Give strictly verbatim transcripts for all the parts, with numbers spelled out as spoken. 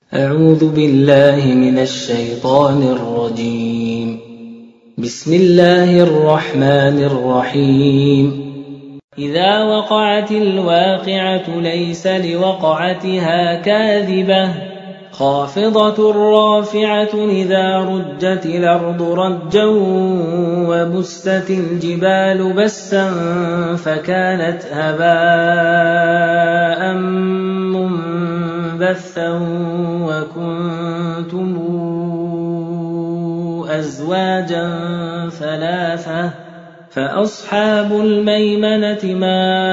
أعوذ بالله من الشيطان الرجيم. بسم الله الرحمن الرحيم. إذا وقعت الواقعة ليس لوقعتها كاذبة خافضة رافعة إذا رجت الأرض رجا وبست الجبال بسا فكانت هباء منبثا وكنتم أزواجا ثلاثة فأصحاب الميمنة ما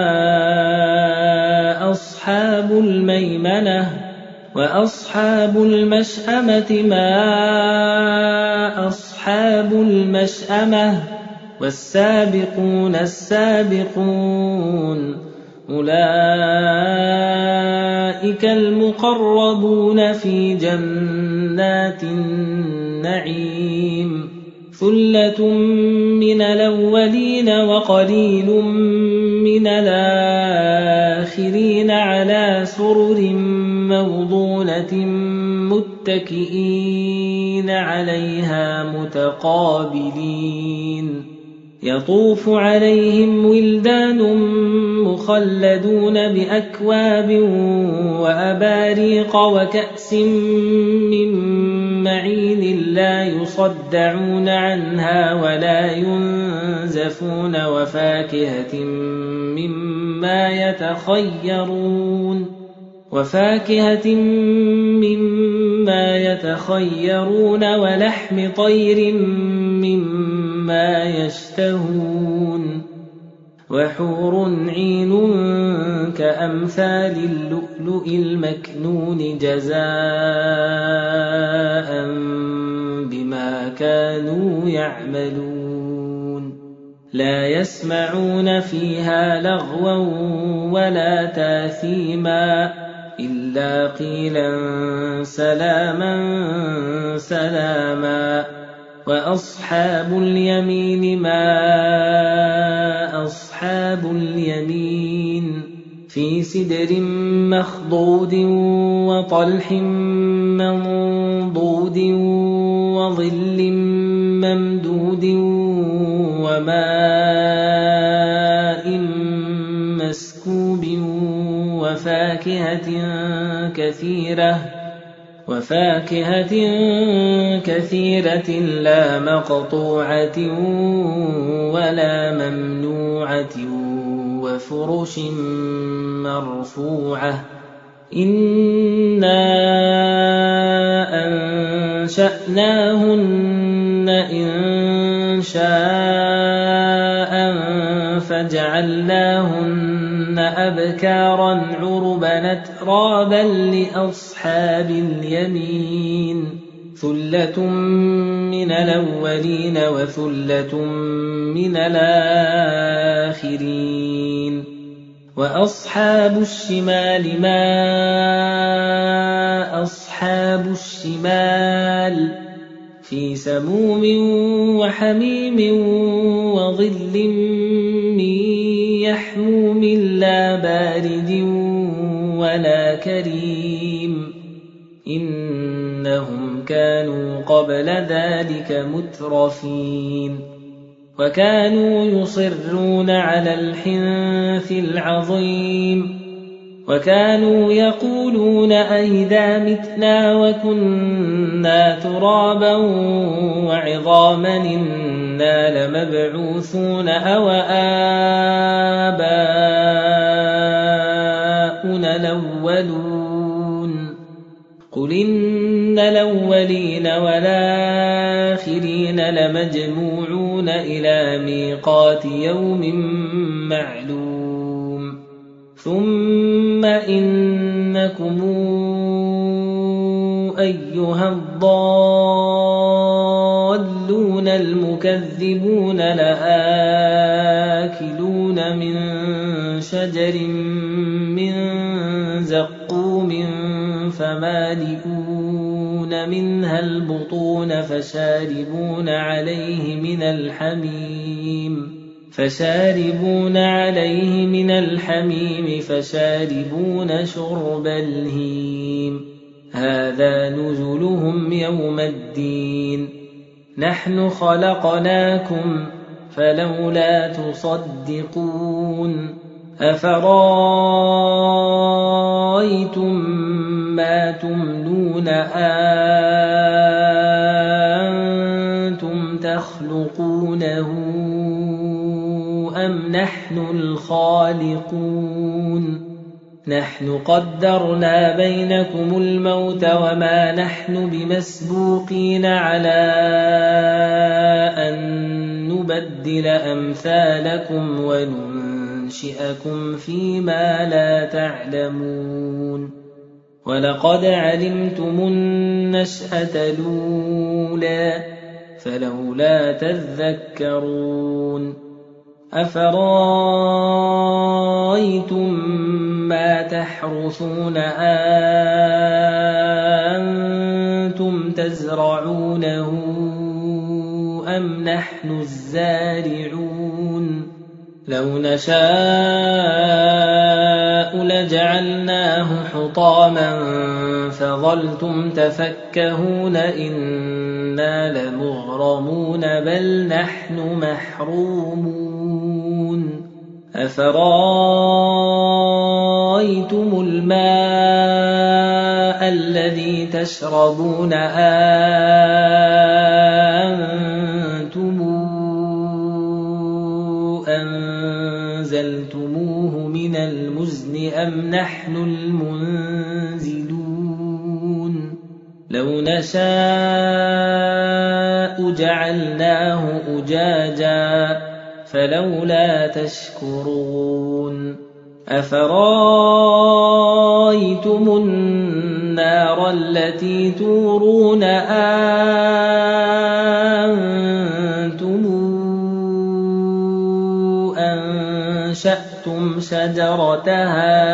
أصحاب الميمنة وأصحاب المشأمة ما أصحاب المشأمة والسابقون السابقون أولئك المقربون في جنات النعيم ثلة من الأولين وقليل من الآخرين على سرر موضونة متكئين عليها متقابلين يطوف عليهم ولدان مخلدون بأكواب وأباريق وكأس من معين لا يصدعون عنها ولا ينزفون وفاكهة مما يتخيرون وفاكهة مما يتخيرون ولحم طير مما يشتهون وحور عين كأمثال اللؤلؤ المكنون جزاء بما كانوا يعملون لا يسمعون فيها لغوا ولا تاثيما إلا قيلا سلاما سلاما وأصحاب اليمين ما أصحاب اليمين في سدر مخضود وطلح منضود وظل ممدود وماء مسكوب وفاكهة كثيرة وفاكهة كثيرة لا مقطوعة ولا ممنوعة وفرش مرفوعة إنا أنشأناهن إن شاء فجعلناهن أبكارا عربا أترابا لأصحاب اليمين ثلة من الأولين وثلة من الآخرين وأصحاب الشمال ما أصحاب الشمال في سموم وحميم وظل من يحموم لا بارد ولا كريم إنهم كانوا قبل ذلك مترفين وكانوا يصرون على الحنث العظيم وكانوا يقولون أئذا متنا وكنا ترابا وعظاما إنا لمبعوثون أو آباؤنا الأولون قل إن الأولين والآخرين لمجموعون إلى ميقات يوم معلوم ثم إنكم أيها الضالون المكذبون لآكلون من شجر من زقوم فمالئون منها البطون فشاربون عليه من الحميم فشاربون عليه من الحميم فشاربون شرب الهيم هذا نزلهم يوم الدين نحن خلقناكم فلولا تصدقون أفرأيتم ما تمنون أأنتم تخلقونه أم نحن الخالقون نحن قدرنا بينكم الموت وما نحن بمسبوقين على أن نبدل أمثالكم وننشئكم فيما لا تعلمون ولقد علمتم النشأة الأولى فلولا تذكرون أفرأيتم ما تحرثون أأنتم تزرعونه أم نحن الزارعون لو نشاء لجعلناه حطاما فظلتم تفكهون إنا لمغرمون بل نحن محرومون أفرأيتم الماء الذي تشربون أأنتم أنزلتموه من المزن أم نحن المنزلون لو نشاء جعلناه أجاجا فلولا تشكرون أفرأيتم النار التي تورون أأنتم أنشأتم شجرتها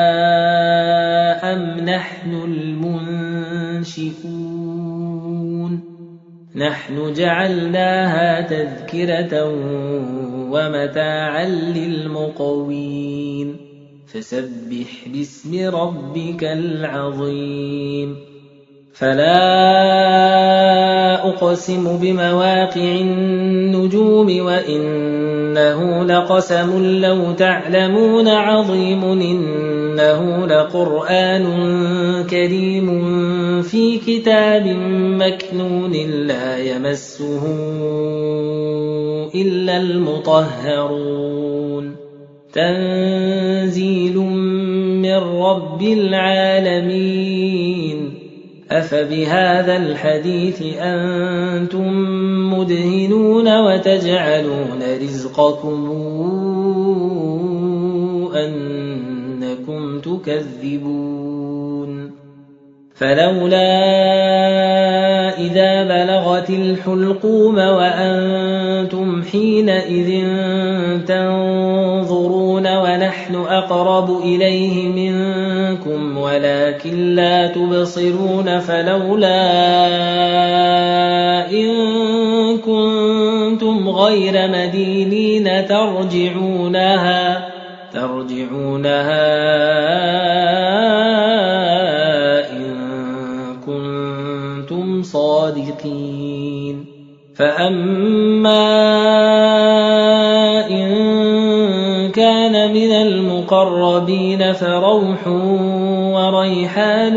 أم نحن المنشئون نحن جعلناها تذكرة ومتاعا للمقوين فسبح باسم ربك العظيم فلا أقسم بمواقع النجوم وإنه لقسم لو تعلمون عظيم إنه لقرآن كريم في كتاب مكنون لا يمسه إلا المطهرون تنزيل من رب العالمين أفبهذا الحديث أنتم مدهنون وتجعلون رزقكم أنكم تكذبون فلولا إذا بلغت الحلقوم وأنتم حينئذ تنظرون ونحن أقرب إليه منكم ولكن لا تبصرون فلولا إن كنتم غير مدينين ترجعونها ترجعونها صادقين فأما إن كان من المقربين فروح وريحان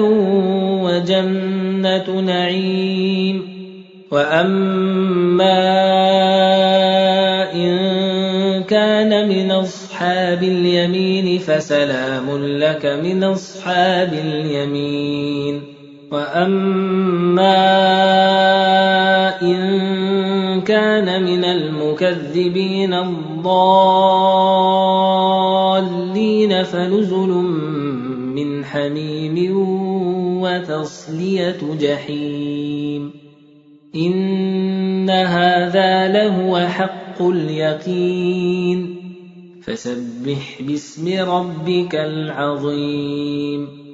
وجنة نعيم وأما إن كان من أصحاب اليمين فسلام لك من أصحاب اليمين وأما إن كان من المكذبين الضالين فنزل من حميم وتصلية جحيم إن هذا لهو حق اليقين فسبح باسم ربك العظيم